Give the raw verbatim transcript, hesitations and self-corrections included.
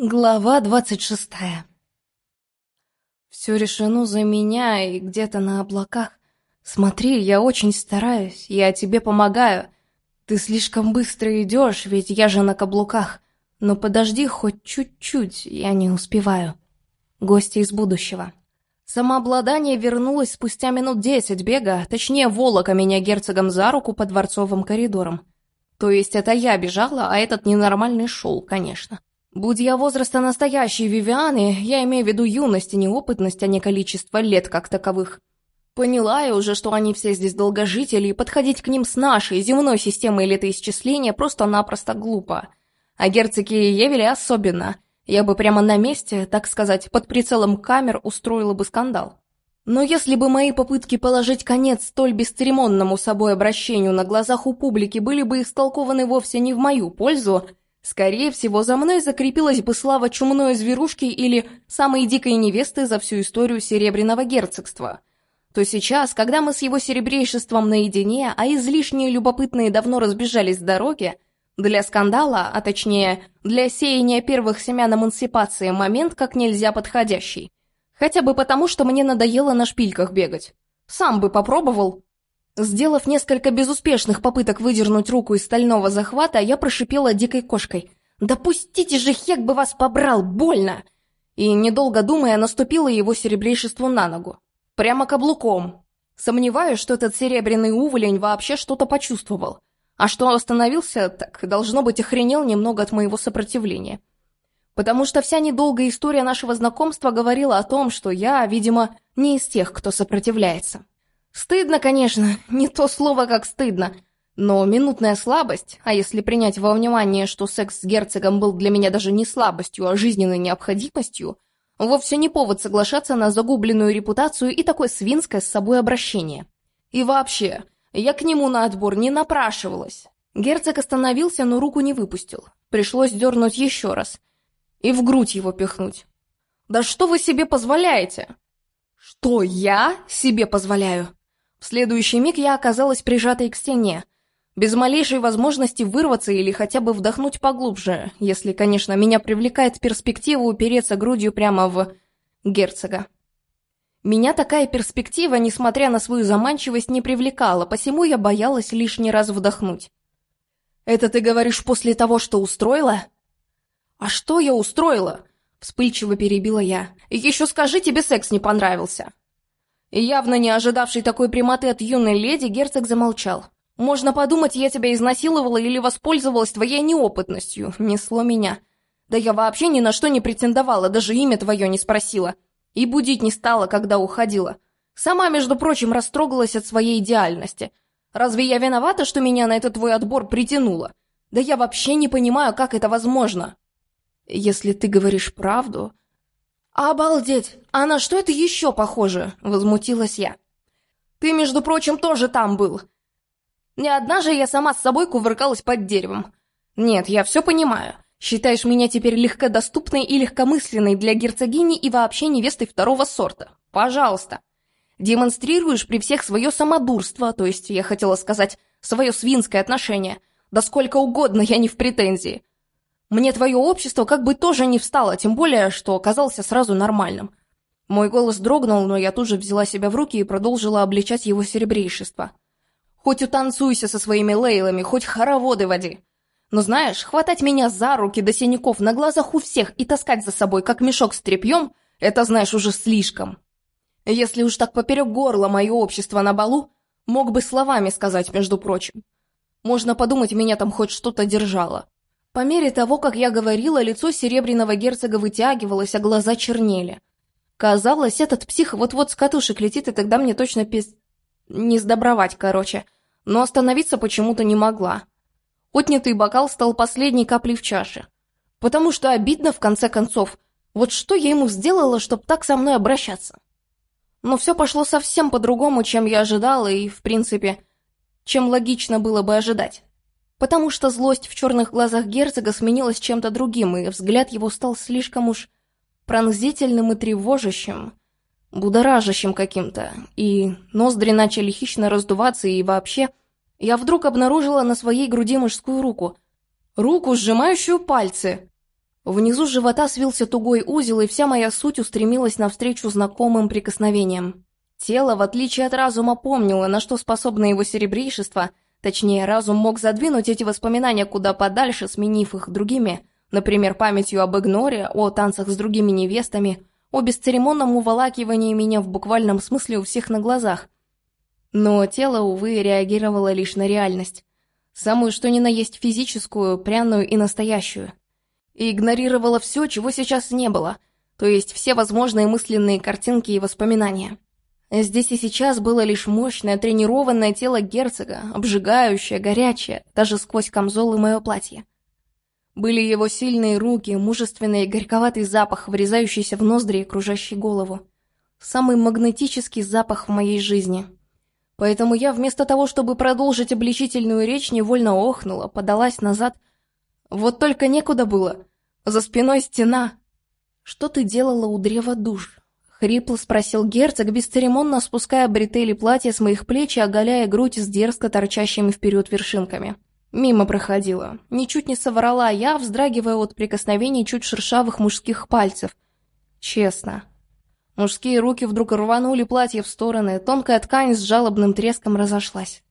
Глава двадцать шестая. Все решено за меня и где-то на облаках. Смотри, я очень стараюсь, я тебе помогаю. Ты слишком быстро идешь, ведь я же на каблуках. Но подожди хоть чуть-чуть, я не успеваю. Гости из будущего. Самообладание вернулось спустя минут десять бега, точнее волока меня герцогом за руку по дворцовым коридорам. То есть это я бежала, а этот ненормальный шел, конечно. Будь я возраста настоящей Вивианы, я имею в виду юность и неопытность, а не количество лет как таковых. Поняла я уже, что они все здесь долгожители, и подходить к ним с нашей земной системой летоисчисления просто-напросто глупо. А герцоги Евели особенно. Я бы прямо на месте, так сказать, под прицелом камер устроила бы скандал. Но если бы мои попытки положить конец столь бесцеремонному собой обращению на глазах у публики были бы истолкованы вовсе не в мою пользу, скорее всего, за мной закрепилась бы слава чумной зверушки или самой дикой невесты за всю историю Серебряного герцогства. То сейчас, когда мы с его серебрейшеством наедине, а излишние любопытные давно разбежались с дороги, для скандала, а точнее, для сеяния первых семян эмансипации момент как нельзя подходящий. Хотя бы потому, что мне надоело на шпильках бегать. Сам бы попробовал. Сделав несколько безуспешных попыток выдернуть руку из стального захвата, я прошипела дикой кошкой: «Да пустите же, хек бы вас побрал, больно!» И, недолго думая, наступила его серебрейшеству на ногу. Прямо каблуком. Сомневаюсь, что этот серебряный уволень вообще что-то почувствовал. А что остановился, так, должно быть, охренел немного от моего сопротивления. Потому что вся недолгая история нашего знакомства говорила о том, что я, видимо, не из тех, кто сопротивляется. Стыдно, конечно, не то слово, как стыдно, но минутная слабость, а если принять во внимание, что секс с герцогом был для меня даже не слабостью, а жизненной необходимостью, вовсе не повод соглашаться на загубленную репутацию и такое свинское с собой обращение. И вообще, я к нему на отбор не напрашивалась. Герцог остановился, но руку не выпустил. Пришлось дернуть еще раз и в грудь его пихнуть. «Да что вы себе позволяете?» «Что я себе позволяю?» В следующий миг я оказалась прижатой к стене, без малейшей возможности вырваться или хотя бы вдохнуть поглубже, если, конечно, меня привлекает перспектива упереться грудью прямо в герцога. Меня такая перспектива, несмотря на свою заманчивость, не привлекала, посему я боялась лишний раз вдохнуть. «Это ты говоришь после того, что устроила?» «А что я устроила?» — вспыльчиво перебила я. «Еще скажи, тебе секс не понравился». И явно не ожидавший такой прямоты от юной леди, герцог замолчал. «Можно подумать, я тебя изнасиловала или воспользовалась твоей неопытностью», — несло меня. «Да я вообще ни на что не претендовала, даже имя твое не спросила. И будить не стала, когда уходила. Сама, между прочим, растрогалась от своей идеальности. Разве я виновата, что меня на этот твой отбор притянуло? Да я вообще не понимаю, как это возможно». «Если ты говоришь правду...» «Обалдеть! А на что это еще похоже?» — возмутилась я. «Ты, между прочим, тоже там был. Не одна же я сама с собой кувыркалась под деревом. Нет, я все понимаю. Считаешь меня теперь легкодоступной и легкомысленной для герцогини и вообще невестой второго сорта. Пожалуйста. Демонстрируешь при всех свое самодурство, то есть, я хотела сказать, свое свинское отношение. Да сколько угодно, я не в претензии. Мне твое общество как бы тоже не встало, тем более, что оказался сразу нормальным». Мой голос дрогнул, но я тут же взяла себя в руки и продолжила обличать его серебрейшество. «Хоть утанцуйся со своими лейлами, хоть хороводы води. Но знаешь, хватать меня за руки до синяков на глазах у всех и таскать за собой, как мешок с тряпьем, это, знаешь, уже слишком. Если уж так поперек горла мое общество на балу, мог бы словами сказать, между прочим. Можно подумать, меня там хоть что-то держало». По мере того, как я говорила, лицо серебряного герцога вытягивалось, а глаза чернели. Казалось, этот псих вот-вот с катушек летит, и тогда мне точно пиз... не сдобровать, короче. Но остановиться почему-то не могла. Отнятый бокал стал последней каплей в чаше. Потому что обидно, в конце концов. Вот что я ему сделала, чтобы так со мной обращаться? Но все пошло совсем по-другому, чем я ожидала, и, в принципе, чем логично было бы ожидать. Потому что злость в черных глазах герцога сменилась чем-то другим, и взгляд его стал слишком уж пронзительным и тревожащим, будоражащим каким-то, и ноздри начали хищно раздуваться, и вообще я вдруг обнаружила на своей груди мужскую руку. Руку, сжимающую пальцы. Внизу живота свился тугой узел, и вся моя суть устремилась навстречу знакомым прикосновениям. Тело, в отличие от разума, помнило, на что способно его серебрейшество, точнее, разум мог задвинуть эти воспоминания куда подальше, сменив их другими, например, памятью об Игноре, о танцах с другими невестами, о бесцеремонном уволакивании меня в буквальном смысле у всех на глазах. Но тело, увы, реагировало лишь на реальность. Самую что ни на есть физическую, пряную и настоящую. И игнорировало все, чего сейчас не было, то есть все возможные мысленные картинки и воспоминания. Здесь и сейчас было лишь мощное, тренированное тело герцога, обжигающее, горячее, даже сквозь камзол и мое платье. Были его сильные руки, мужественный и горьковатый запах, врезающийся в ноздри и кружащий голову. Самый магнетический запах в моей жизни. Поэтому я вместо того, чтобы продолжить обличительную речь, невольно охнула, подалась назад. Вот только некуда было. За спиной стена. «Что ты делала у древа душ?» — хрипло спросил герцог, бесцеремонно спуская бретели платья с моих плеч и оголяя грудь с дерзко торчащими вперед вершинками. Мимо проходила. Ничуть не соврала я, вздрагивая от прикосновений чуть шершавых мужских пальцев. Честно. Мужские руки вдруг рванули платье в стороны, тонкая ткань с жалобным треском разошлась.